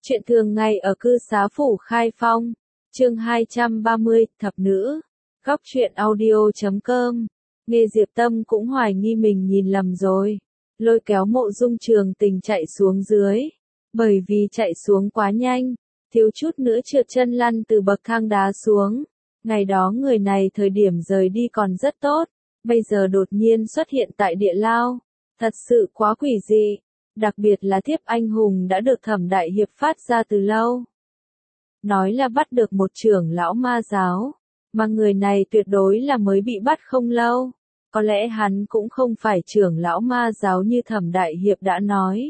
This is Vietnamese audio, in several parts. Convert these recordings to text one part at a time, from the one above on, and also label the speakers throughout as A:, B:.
A: Chuyện thường ngày ở cư xá phủ Khai Phong, chương 230, thập nữ, góc truyện audio.com. Nghe Diệp Tâm cũng hoài nghi mình nhìn lầm rồi, lôi kéo Mộ Dung Trường Tình chạy xuống dưới, bởi vì chạy xuống quá nhanh, thiếu chút nữa trượt chân lăn từ bậc thang đá xuống. Ngày đó người này thời điểm rời đi còn rất tốt, bây giờ đột nhiên xuất hiện tại địa lao, thật sự quá quỷ dị. Đặc biệt là thiếp anh hùng đã được Thẩm Đại Hiệp phát ra từ lâu. Nói là bắt được một trưởng lão ma giáo, mà người này tuyệt đối là mới bị bắt không lâu. Có lẽ hắn cũng không phải trưởng lão ma giáo như Thẩm Đại Hiệp đã nói.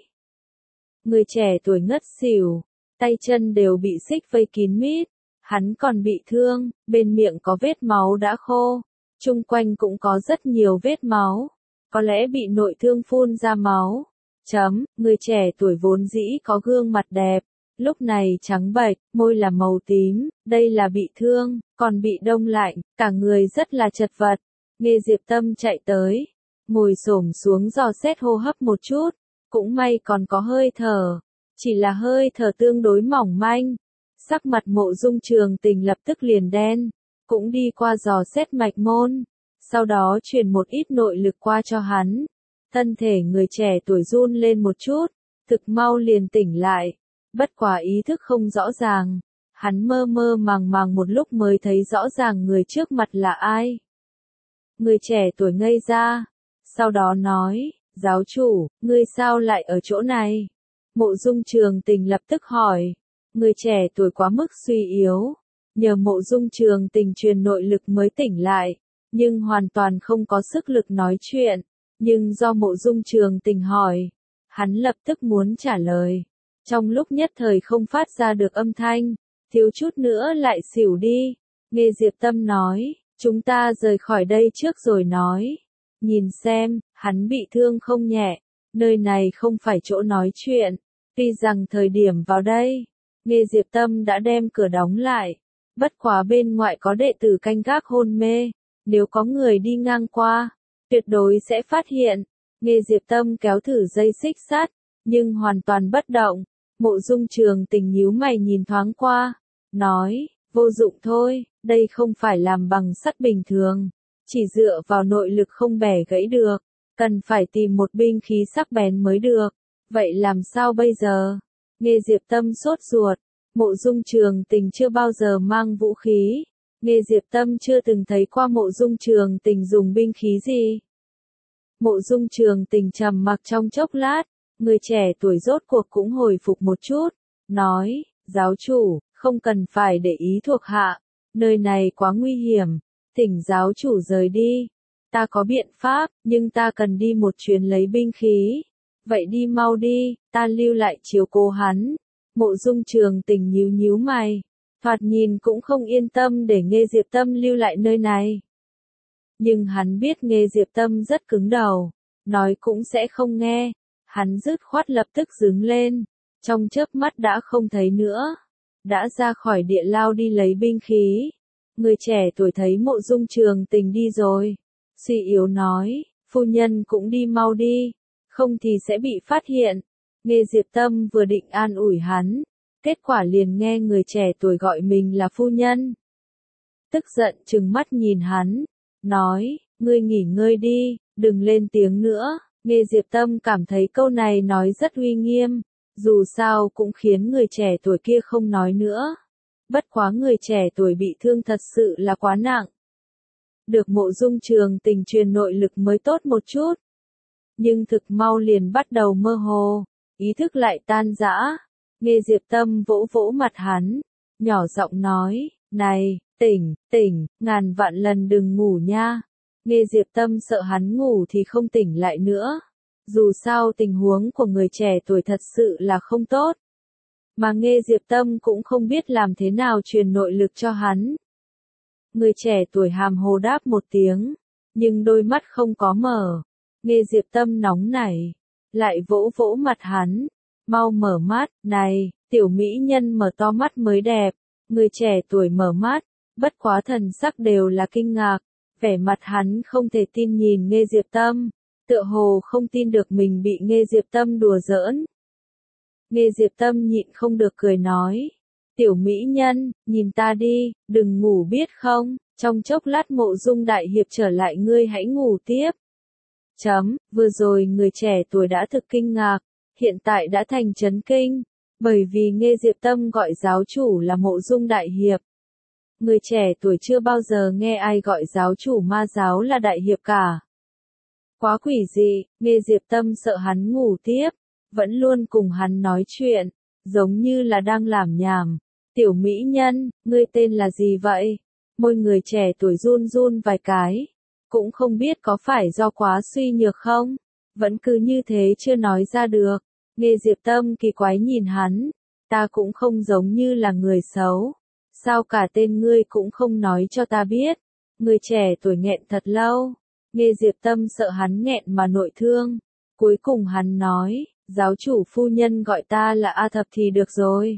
A: Người trẻ tuổi ngất xỉu, tay chân đều bị xích vây kín mít, hắn còn bị thương, bên miệng có vết máu đã khô, chung quanh cũng có rất nhiều vết máu, có lẽ bị nội thương phun ra máu. Người trẻ tuổi vốn dĩ có gương mặt đẹp, lúc này trắng bệch, môi là màu tím, đây là bị thương, còn bị đông lạnh, cả người rất là chật vật. Nghe Diệp Tâm chạy tới, ngồi xổm xuống dò xét hô hấp một chút, cũng may còn có hơi thở, chỉ là hơi thở tương đối mỏng manh. Sắc mặt Mộ Dung Trường Tình lập tức liền đen, cũng đi qua dò xét mạch môn, sau đó truyền một ít nội lực qua cho hắn. Thân thể người trẻ tuổi run lên một chút, thực mau liền tỉnh lại, bất quá ý thức không rõ ràng, hắn mơ mơ màng màng một lúc mới thấy rõ ràng người trước mặt là ai. Người trẻ tuổi ngây ra, sau đó nói, giáo chủ, ngươi sao lại ở chỗ này? Mộ Dung Trường Tình lập tức hỏi, người trẻ tuổi quá mức suy yếu, nhờ Mộ Dung Trường Tình truyền nội lực mới tỉnh lại, nhưng hoàn toàn không có sức lực nói chuyện. Nhưng do Mộ Dung Trường Tình hỏi, hắn lập tức muốn trả lời. Trong lúc nhất thời không phát ra được âm thanh, thiếu chút nữa lại xỉu đi. Nghe Diệp Tâm nói, chúng ta rời khỏi đây trước rồi nói. Nhìn xem, hắn bị thương không nhẹ, nơi này không phải chỗ nói chuyện. Tuy rằng thời điểm vào đây, nghe Diệp Tâm đã đem cửa đóng lại. Bất quá bên ngoại có đệ tử canh gác hôn mê, nếu có người đi ngang qua, tuyệt đối sẽ phát hiện. Nghe Diệp Tâm kéo thử dây xích sắt, nhưng hoàn toàn bất động. Mộ Dung Trường Tình nhíu mày nhìn thoáng qua, nói, vô dụng thôi, đây không phải làm bằng sắt bình thường, chỉ dựa vào nội lực không bẻ gãy được, cần phải tìm một binh khí sắc bén mới được. Vậy làm sao bây giờ? Nghe Diệp Tâm sốt ruột, Mộ Dung Trường Tình chưa bao giờ mang vũ khí. Nghe Diệp Tâm chưa từng thấy qua Mộ Dung Trường Tình dùng binh khí gì. Mộ Dung Trường Tình trầm mặc trong chốc lát, người trẻ tuổi rốt cuộc cũng hồi phục một chút, nói, giáo chủ, không cần phải để ý thuộc hạ, nơi này quá nguy hiểm, thỉnh giáo chủ rời đi. Ta có biện pháp, nhưng ta cần đi một chuyến lấy binh khí. Vậy đi mau đi, ta lưu lại chiếu cố hắn. Mộ Dung Trường Tình nhíu nhíu mày, thoạt nhìn cũng không yên tâm để Nghe Diệp Tâm lưu lại nơi này. Nhưng hắn biết Nghe Diệp Tâm rất cứng đầu, nói cũng sẽ không nghe, hắn dứt khoát lập tức đứng lên, trong chớp mắt đã không thấy nữa, đã ra khỏi địa lao đi lấy binh khí. Người trẻ tuổi thấy Mộ Dung Trường Tình đi rồi, suy yếu nói, phu nhân cũng đi mau đi, không thì sẽ bị phát hiện. Nghe Diệp Tâm vừa định an ủi hắn, kết quả liền nghe người trẻ tuổi gọi mình là phu nhân. Tức giận trừng mắt nhìn hắn, nói, ngươi nghỉ ngơi đi, đừng lên tiếng nữa. Nghe Diệp Tâm cảm thấy câu này nói rất uy nghiêm, dù sao cũng khiến người trẻ tuổi kia không nói nữa. Bất quá người trẻ tuổi bị thương thật sự là quá nặng. Được Mộ Dung Trường Tình truyền nội lực mới tốt một chút. Nhưng thực mau liền bắt đầu mơ hồ, ý thức lại tan rã. Nghe Diệp Tâm vỗ vỗ mặt hắn, nhỏ giọng nói, này, tỉnh, ngàn vạn lần đừng ngủ nha. Nghe Diệp Tâm sợ hắn ngủ thì không tỉnh lại nữa. Dù sao tình huống của người trẻ tuổi thật sự là không tốt. Mà Nghe Diệp Tâm cũng không biết làm thế nào truyền nội lực cho hắn. Người trẻ tuổi hàm hồ đáp một tiếng, nhưng đôi mắt không có mở. Nghe Diệp Tâm nóng nảy, lại vỗ vỗ mặt hắn, mau mở mắt, này, tiểu mỹ nhân mở to mắt mới đẹp. Người trẻ tuổi mở mắt, bất quá thần sắc đều là kinh ngạc. Vẻ mặt hắn không thể tin nhìn Nghe Diệp Tâm, tựa hồ không tin được mình bị Nghe Diệp Tâm đùa giỡn. Nghe Diệp Tâm nhịn không được cười nói. Tiểu mỹ nhân, nhìn ta đi, đừng ngủ biết không, trong chốc lát Mộ Dung đại hiệp trở lại ngươi hãy ngủ tiếp. Vừa rồi người trẻ tuổi đã thực kinh ngạc, hiện tại đã thành chấn kinh, bởi vì nghe Diệp Tâm gọi giáo chủ là Mộ Dung đại hiệp. Người trẻ tuổi chưa bao giờ nghe ai gọi giáo chủ ma giáo là đại hiệp cả. Quá quỷ dị, nghe Diệp Tâm sợ hắn ngủ tiếp, vẫn luôn cùng hắn nói chuyện, giống như là đang làm nhảm. Tiểu mỹ nhân, ngươi tên là gì vậy? Môi người trẻ tuổi run run vài cái, cũng không biết có phải do quá suy nhược không, vẫn cứ như thế chưa nói ra được. Nghe Diệp Tâm kỳ quái nhìn hắn, ta cũng không giống như là người xấu, sao cả tên ngươi cũng không nói cho ta biết. Người trẻ tuổi nghẹn thật lâu, nghe Diệp Tâm sợ hắn nghẹn mà nội thương, cuối cùng hắn nói, giáo chủ phu nhân gọi ta là A Thập thì được rồi.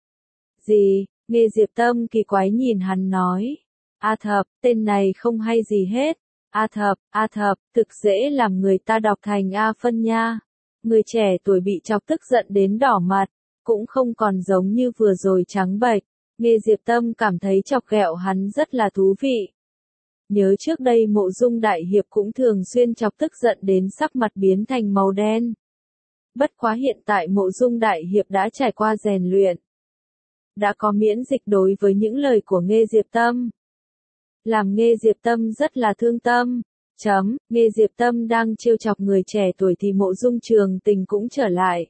A: Gì? Nghe Diệp Tâm kỳ quái nhìn hắn nói, A Thập, tên này không hay gì hết. A Thập, thực dễ làm người ta đọc thành A Phân nha. Người trẻ tuổi bị chọc tức giận đến đỏ mặt, cũng không còn giống như vừa rồi trắng bệch. Nghe Diệp Tâm cảm thấy chọc ghẹo hắn rất là thú vị. Nhớ trước đây Mộ Dung đại hiệp cũng thường xuyên chọc tức giận đến sắc mặt biến thành màu đen. Bất quá hiện tại Mộ Dung đại hiệp đã trải qua rèn luyện, đã có miễn dịch đối với những lời của Nghe Diệp Tâm. Làm Nghe Diệp Tâm rất là thương tâm. Nghe Diệp Tâm đang trêu chọc người trẻ tuổi thì Mộ Dung Trường Tình cũng trở lại.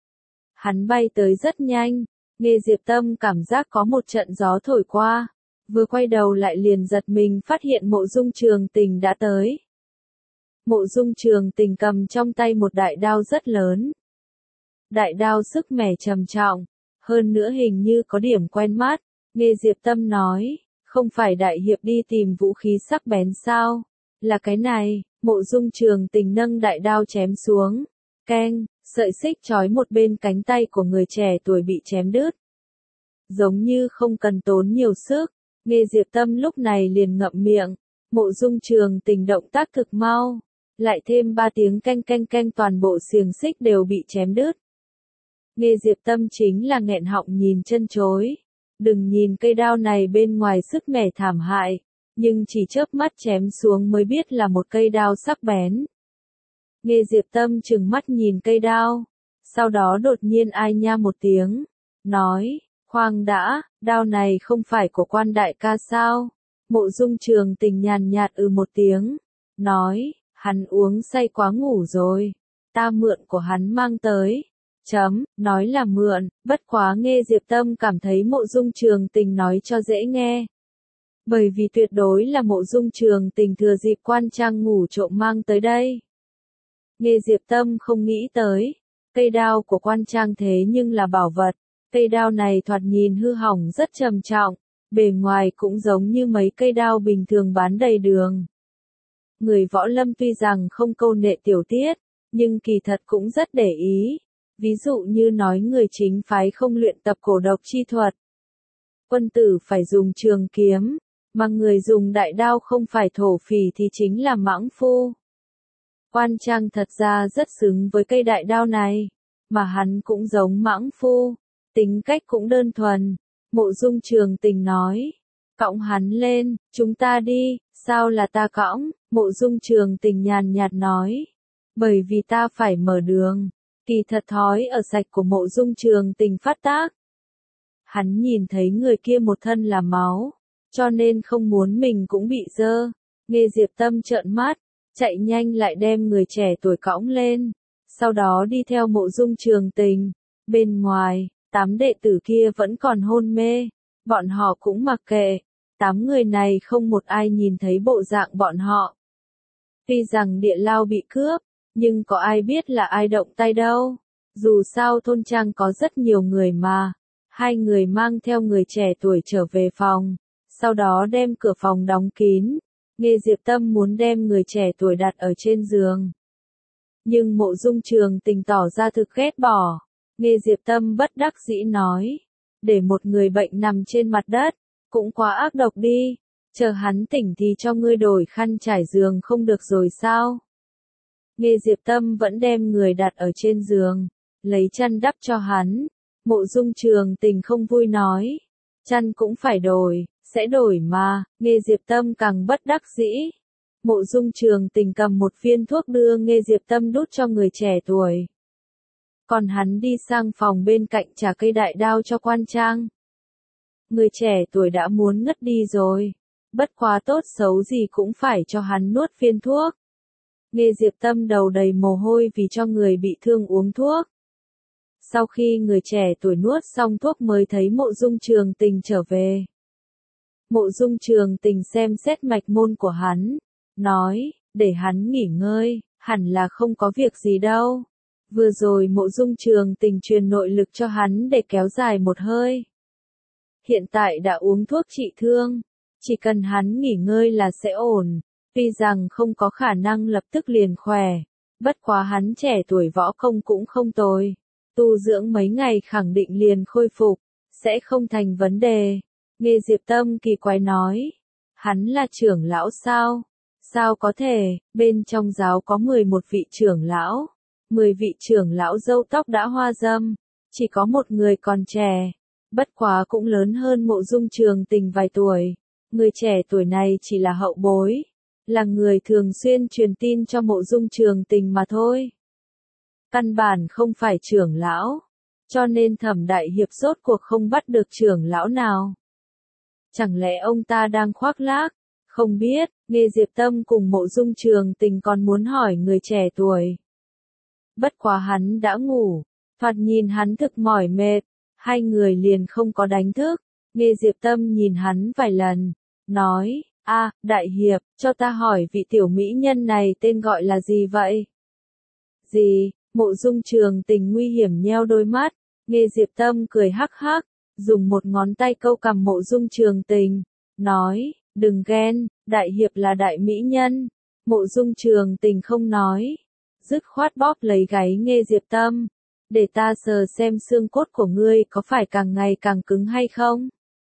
A: Hắn bay tới rất nhanh, Nghe Diệp Tâm cảm giác có một trận gió thổi qua, vừa quay đầu lại liền giật mình phát hiện Mộ Dung Trường Tình đã tới. Mộ Dung Trường Tình cầm trong tay một đại đao rất lớn. Đại đao sức mẻ trầm trọng, hơn nữa hình như có điểm quen mắt. Nghe Diệp Tâm nói, không phải đại hiệp đi tìm vũ khí sắc bén sao? Là cái này. Mộ Dung Trường Tình nâng đại đao chém xuống. Keng, sợi xích trói một bên cánh tay của người trẻ tuổi bị chém đứt. Giống như không cần tốn nhiều sức, Nghe Diệp Tâm lúc này liền ngậm miệng. Mộ Dung Trường Tình động tác thực mau, lại thêm 3 tiếng canh canh canh toàn bộ xiềng xích đều bị chém đứt. Nghe Diệp Tâm chính là nghẹn họng nhìn chân chối. Đừng nhìn cây đao này bên ngoài sức mẻ thảm hại, nhưng chỉ chớp mắt chém xuống mới biết là một cây đao sắc bén. Nghe Diệp Tâm trừng mắt nhìn cây đao, sau đó đột nhiên ai nha một tiếng, nói, khoan đã, đao này không phải của Quan đại ca sao? Mộ Dung Trường Tình nhàn nhạt một tiếng, nói, hắn uống say quá ngủ rồi, ta mượn của hắn mang tới. Nói là mượn, bất quá Nghe Diệp Tâm cảm thấy Mộ Dung Trường Tình nói cho dễ nghe. Bởi vì tuyệt đối là Mộ Dung Trường Tình thừa dịp Quan Trang ngủ trộm mang tới đây. Nghe Diệp Tâm không nghĩ tới, cây đao của Quan Trang thế nhưng là bảo vật, cây đao này thoạt nhìn hư hỏng rất trầm trọng, bề ngoài cũng giống như mấy cây đao bình thường bán đầy đường. Người võ lâm tuy rằng không câu nệ tiểu tiết, nhưng kỳ thật cũng rất để ý. Ví dụ như nói người chính phái không luyện tập cổ độc chi thuật. Quân tử phải dùng trường kiếm, mà người dùng đại đao không phải thổ phỉ thì chính là mãng phu. Quan Trang thật ra rất xứng với cây đại đao này, mà hắn cũng giống mãng phu, tính cách cũng đơn thuần. Mộ Dung Trường Tình nói, cõng hắn lên, chúng ta đi. Sao là ta cõng? Mộ Dung Trường Tình nhàn nhạt nói, bởi vì ta phải mở đường. Kỳ thật thói ở sạch của Mộ Dung Trường Tình phát tác. Hắn nhìn thấy người kia một thân là máu, cho nên không muốn mình cũng bị dơ. Nghe Diệp Tâm trợn mắt, chạy nhanh lại đem người trẻ tuổi cõng lên, sau đó đi theo Mộ Dung Trường Tình. Bên ngoài, 8 đệ tử kia vẫn còn hôn mê, bọn họ cũng mặc kệ, 8 người này không một ai nhìn thấy bộ dạng bọn họ. Tuy rằng địa lao bị cướp, nhưng có ai biết là ai động tay đâu. Dù sao thôn trang có rất nhiều người mà. Hai người mang theo người trẻ tuổi trở về phòng, sau đó đem cửa phòng đóng kín. Nghe Diệp Tâm muốn đem người trẻ tuổi đặt ở trên giường, nhưng Mộ Dung Trường Tình tỏ ra thực ghét bỏ. Nghe Diệp Tâm bất đắc dĩ nói, để một người bệnh nằm trên mặt đất, cũng quá ác độc đi. Chờ hắn tỉnh thì cho ngươi đổi khăn trải giường không được rồi sao? Nghe Diệp Tâm vẫn đem người đặt ở trên giường, lấy chăn đắp cho hắn. Mộ Dung Trường Tình không vui nói, chăn cũng phải đổi, sẽ đổi mà, Nghê Diệp Tâm càng bất đắc dĩ. Mộ Dung Trường Tình cầm một viên thuốc đưa Nghê Diệp Tâm đút cho người trẻ tuổi. Còn hắn đi sang phòng bên cạnh trả cây đại đao cho quan trang. Người trẻ tuổi đã muốn ngất đi rồi. Bất quá tốt xấu gì cũng phải cho hắn nuốt viên thuốc. Nghê Diệp Tâm đầu đầy mồ hôi vì cho người bị thương uống thuốc. Sau khi người trẻ tuổi nuốt xong thuốc mới thấy Mộ Dung Trường Tình trở về. Mộ Dung Trường Tình xem xét mạch môn của hắn, nói, để hắn nghỉ ngơi, hẳn là không có việc gì đâu. Vừa rồi Mộ Dung Trường Tình truyền nội lực cho hắn để kéo dài một hơi. Hiện tại đã uống thuốc trị thương, chỉ cần hắn nghỉ ngơi là sẽ ổn, tuy rằng không có khả năng lập tức liền khỏe, bất quá hắn trẻ tuổi võ công cũng không tồi, tu dưỡng mấy ngày khẳng định liền khôi phục, sẽ không thành vấn đề. Nghê Diệp Tâm kỳ quái nói, hắn là trưởng lão sao? Sao có thể, bên trong giáo có 11 vị trưởng lão, 10 vị trưởng lão râu tóc đã hoa râm, chỉ có một người còn trẻ, bất quá cũng lớn hơn Mộ Dung Trường Tình vài tuổi. Người trẻ tuổi này chỉ là hậu bối, là người thường xuyên truyền tin cho Mộ Dung Trường Tình mà thôi. Căn bản không phải trưởng lão, cho nên Thẩm đại hiệp rốt cuộc không bắt được trưởng lão nào. Chẳng lẽ ông ta đang khoác lác? Không biết, Nghê Diệp Tâm cùng Mộ Dung Trường Tình còn muốn hỏi người trẻ tuổi. Bất quá hắn đã ngủ, thoạt nhìn hắn thực mỏi mệt, hai người liền không có đánh thức. Nghê Diệp Tâm nhìn hắn vài lần, nói, đại hiệp, cho ta hỏi vị tiểu mỹ nhân này tên gọi là gì vậy? Gì? Mộ Dung Trường Tình nguy hiểm nheo đôi mắt, Nghê Diệp Tâm cười hắc hắc, dùng một ngón tay câu cằm Mộ Dung Trường Tình, nói, đừng ghen, đại hiệp là đại mỹ nhân. Mộ Dung Trường Tình không nói, dứt khoát bóp lấy gáy Nghê Diệp Tâm, để ta sờ xem xương cốt của ngươi có phải càng ngày càng cứng hay không.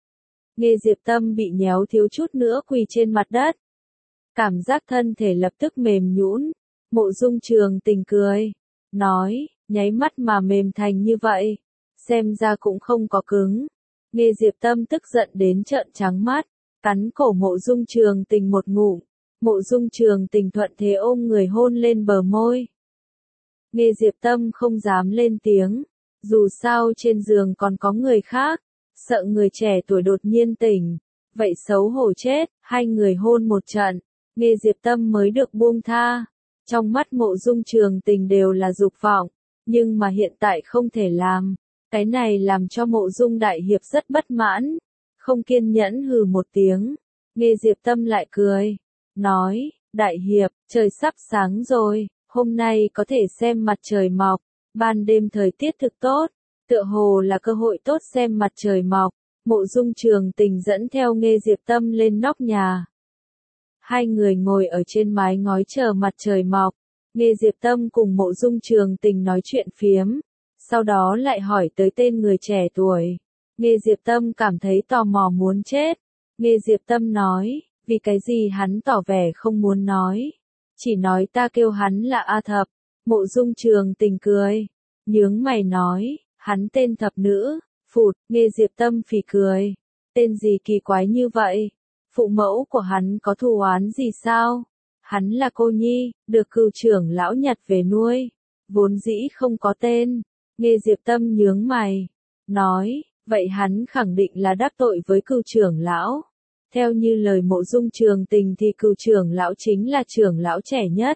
A: Nghê Diệp Tâm bị nhéo thiếu chút nữa quỳ trên mặt đất. Cảm giác thân thể lập tức mềm nhũn. Mộ Dung Trường Tình cười, nói, nháy mắt mà mềm thành như vậy, xem ra cũng không có cứng. Nghê Diệp Tâm tức giận đến trợn trắng mắt, cắn cổ Mộ Dung Trường Tình một ngụm. Mộ Dung Trường Tình thuận thế ôm người hôn lên bờ môi. Nghê Diệp Tâm không dám lên tiếng, dù sao trên giường còn có người khác, sợ người trẻ tuổi đột nhiên tỉnh, vậy xấu hổ chết. Hai người hôn một trận, Nghê Diệp Tâm mới được buông tha. Trong mắt Mộ Dung Trường Tình đều là dục vọng, nhưng mà hiện tại không thể làm, cái này làm cho Mộ Dung đại hiệp rất bất mãn, không kiên nhẫn hừ một tiếng. Nghê Diệp Tâm lại cười, nói, đại hiệp, trời sắp sáng rồi, hôm nay có thể xem mặt trời mọc, ban đêm thời tiết thực tốt, tựa hồ là cơ hội tốt xem mặt trời mọc. Mộ Dung Trường Tình dẫn theo Nghê Diệp Tâm lên nóc nhà. Hai người ngồi ở trên mái ngói chờ mặt trời mọc, Nghê Diệp Tâm cùng Mộ Dung Trường Tình nói chuyện phiếm, sau đó lại hỏi tới tên người trẻ tuổi. Nghê Diệp Tâm cảm thấy tò mò muốn chết. Nghê Diệp Tâm nói, vì cái gì hắn tỏ vẻ không muốn nói, chỉ nói ta kêu hắn là A Thập. Mộ Dung Trường Tình cười, nhướng mày nói, hắn tên Thập nữ. Phụt, Nghê Diệp Tâm phì cười, tên gì kỳ quái như vậy, phụ mẫu của hắn có thù oán gì sao? Hắn là cô nhi, được Cửu trưởng lão nhặt về nuôi, vốn dĩ không có tên. Nghê Diệp Tâm nhướng mày, nói, vậy hắn khẳng định là đắc tội với Cửu trưởng lão. Theo như lời Mộ Dung Trường Tình thì Cửu trưởng lão chính là trưởng lão trẻ nhất,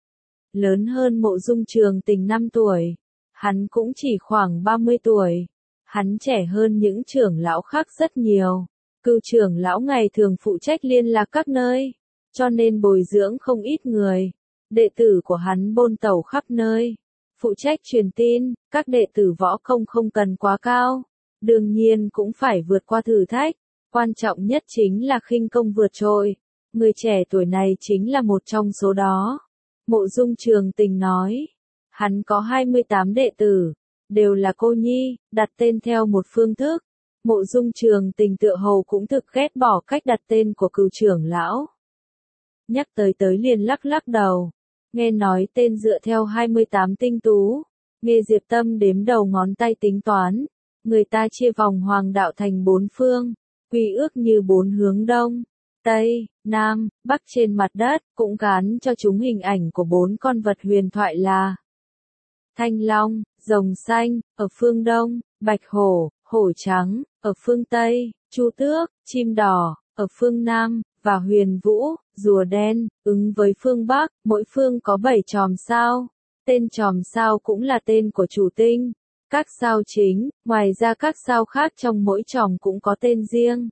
A: lớn hơn Mộ Dung Trường Tình 5 tuổi, hắn cũng chỉ khoảng 30 tuổi. Hắn trẻ hơn những trưởng lão khác rất nhiều. Cửu trưởng lão ngày thường phụ trách liên lạc các nơi, cho nên bồi dưỡng không ít người. Đệ tử của hắn bôn tẩu khắp nơi, phụ trách truyền tin. Các đệ tử võ công không cần quá cao, đương nhiên cũng phải vượt qua thử thách. Quan trọng nhất chính là khinh công vượt trội. Người trẻ tuổi này chính là một trong số đó. Mộ Dung Trường Tình nói, hắn có 28 đệ tử, đều là cô nhi, đặt tên theo một phương thức. Mộ Dung Trường Tình tựa hồ cũng thực ghét bỏ cách đặt tên của Cửu trưởng lão. Nhắc tới liền lắc lắc đầu, nghe nói tên dựa theo 28 tinh tú, Nghe Diệp Tâm đếm đầu ngón tay tính toán, người ta chia vòng hoàng đạo thành 4 phương, quy ước như 4 hướng đông, tây, nam, bắc trên mặt đất, cũng gán cho chúng hình ảnh của 4 con vật huyền thoại là Thanh Long, Rồng Xanh, ở phương đông, Bạch Hổ, Hổ Trắng, ở phương tây, Chu Tước, Chim Đỏ, ở phương nam, và Huyền Vũ, Rùa Đen, ứng với phương bắc, mỗi phương có 7 chòm sao. Tên chòm sao cũng là tên của chủ tinh. Các sao chính, ngoài ra các sao khác trong mỗi chòm cũng có tên riêng.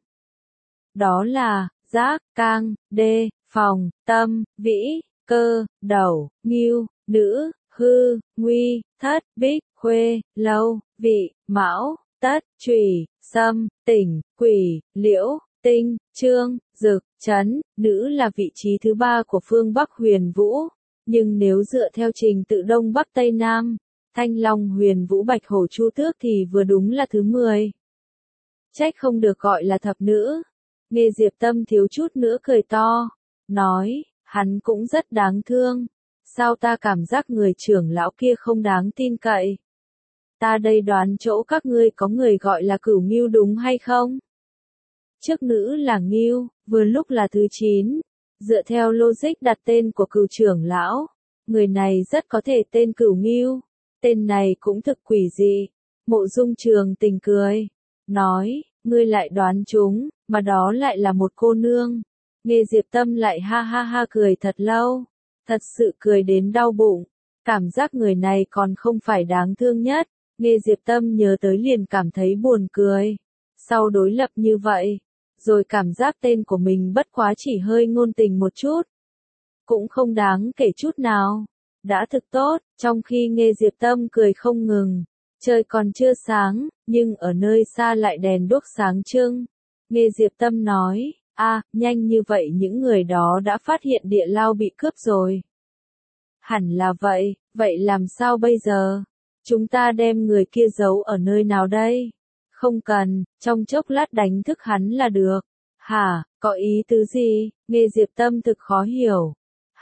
A: Đó là, Giáp, Cang, Đê, Phòng, Tâm, Vĩ, Cơ, Đẩu, Ngưu, Nữ, Hư, Nguy, Thất, Bích, Khuê, Lâu, Vị, Mão, Tất, Chủy, Sâm, Tỉnh, Quỷ, Liễu, Tinh, Trương, Dực, Chấn. Nữ là vị trí thứ 3 của phương Bắc Huyền Vũ. Nhưng nếu dựa theo trình tự Đông Bắc Tây Nam, Thanh Long, Huyền Vũ, Bạch Hổ, Chu Tước thì vừa đúng là thứ 10. Trách không được gọi là thập nữ. Nghe Diệp Tâm thiếu chút nữa cười to, nói, hắn cũng rất đáng thương. Sao ta cảm giác người trưởng lão kia không đáng tin cậy? Ta đây đoán chỗ các ngươi có người gọi là Cửu Ngưu đúng hay không? Trước nữ là Ngưu, vừa lúc là thứ 9. Dựa theo logic đặt tên của Cửu trưởng lão, người này rất có thể tên Cửu Ngưu. Tên này cũng thực quỷ dị. Mộ Dung Trường Tình cười, nói, ngươi lại đoán chúng, mà đó lại là một cô nương. Nghe Diệp Tâm lại ha ha ha cười thật lâu, thật sự cười đến đau bụng. Cảm giác người này còn không phải đáng thương nhất. Nghe Diệp Tâm nhớ tới liền cảm thấy buồn cười. Sau đối lập như vậy, rồi cảm giác tên của mình bất quá chỉ hơi ngôn tình một chút, cũng không đáng kể chút nào. Đã thực tốt, trong khi nghe Diệp Tâm cười không ngừng. Trời còn chưa sáng, nhưng ở nơi xa lại đèn đuốc sáng trưng. Nghe Diệp Tâm nói, nhanh như vậy những người đó đã phát hiện địa lao bị cướp rồi. Hẳn là vậy, vậy làm sao bây giờ? Chúng ta đem người kia giấu ở nơi nào đây? Không cần, trong chốc lát đánh thức hắn là được. Hả, có ý tứ gì? Nghe Diệp Tâm thực khó hiểu.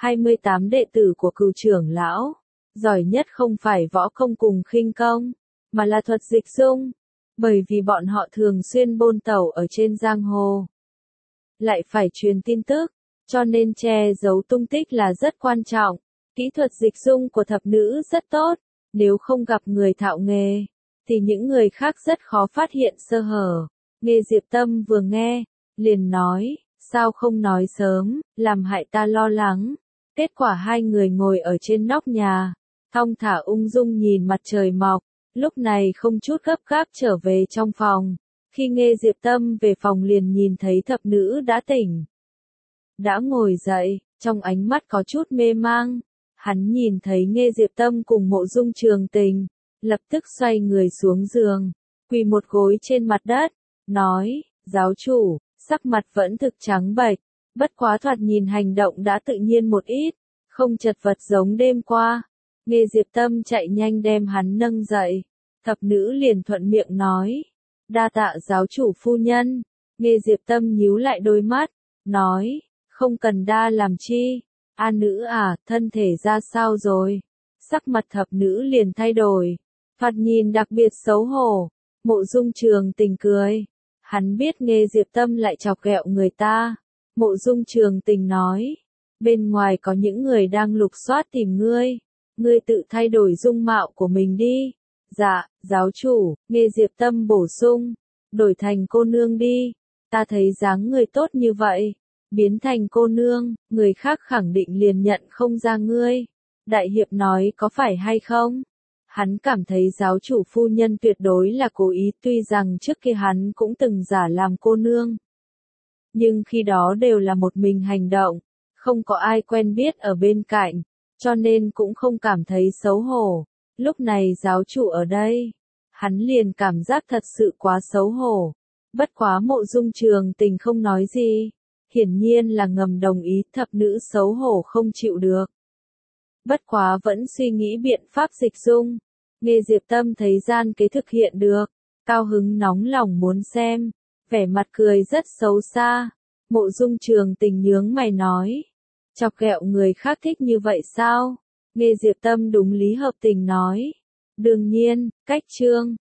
A: 28 đệ tử của Cửu trưởng lão, giỏi nhất không phải võ công cùng khinh công, mà là thuật dịch dung. Bởi vì bọn họ thường xuyên bôn tẩu ở trên giang hồ, lại phải truyền tin tức, cho nên che giấu tung tích là rất quan trọng. Kỹ thuật dịch dung của thập nữ rất tốt, nếu không gặp người thạo nghề, thì những người khác rất khó phát hiện sơ hở. Nghe Diệp Tâm vừa nghe, liền nói, sao không nói sớm, làm hại ta lo lắng. Kết quả hai người ngồi ở trên nóc nhà, thong thả ung dung nhìn mặt trời mọc, lúc này không chút gấp gáp trở về trong phòng. Khi nghe Diệp Tâm về phòng liền nhìn thấy thập nữ đã tỉnh. Đã ngồi dậy, trong ánh mắt có chút mê mang. Hắn nhìn thấy nghe Diệp Tâm cùng Mộ Dung Trường Tình, lập tức xoay người xuống giường, quỳ một gối trên mặt đất, nói, giáo chủ, sắc mặt vẫn thực trắng bệch, bất quá thoạt nhìn hành động đã tự nhiên một ít, không chật vật giống đêm qua. Nghe Diệp Tâm chạy nhanh đem hắn nâng dậy, thập nữ liền thuận miệng nói, đa tạ giáo chủ phu nhân. Nghe Diệp Tâm nhíu lại đôi mắt, nói, không cần đa làm chi. Nữ thân thể ra sao rồi? Sắc mặt thập nữ liền thay đổi, thoạt nhìn đặc biệt xấu hổ. Mộ Dung Trường Tình cười, hắn biết nghe Diệp Tâm lại chọc ghẹo người ta. Mộ Dung Trường Tình nói, bên ngoài có những người đang lục soát tìm ngươi, ngươi tự thay đổi dung mạo của mình đi. Dạ, giáo chủ. Nghe Diệp Tâm bổ sung, đổi thành cô nương đi, ta thấy dáng người tốt như vậy, biến thành cô nương, người khác khẳng định liền nhận không ra ngươi. Đại hiệp nói có phải hay không? Hắn cảm thấy giáo chủ phu nhân tuyệt đối là cố ý, tuy rằng trước kia hắn cũng từng giả làm cô nương. Nhưng khi đó đều là một mình hành động, không có ai quen biết ở bên cạnh, cho nên cũng không cảm thấy xấu hổ. Lúc này giáo chủ ở đây, hắn liền cảm giác thật sự quá xấu hổ. Bất quá Mộ Dung Trường Tình không nói gì, hiển nhiên là ngầm đồng ý. Thập nữ xấu hổ không chịu được, bất quá vẫn suy nghĩ biện pháp dịch dung. Nghe Diệp Tâm thấy gian kế thực hiện được, cao hứng nóng lòng muốn xem, vẻ mặt cười rất xấu xa. Mộ Dung Trường Tình nhướng mày nói, chọc ghẹo người khác thích như vậy sao? Nghe Diệp Tâm đúng lý hợp tình nói, Đương nhiên, cách Trương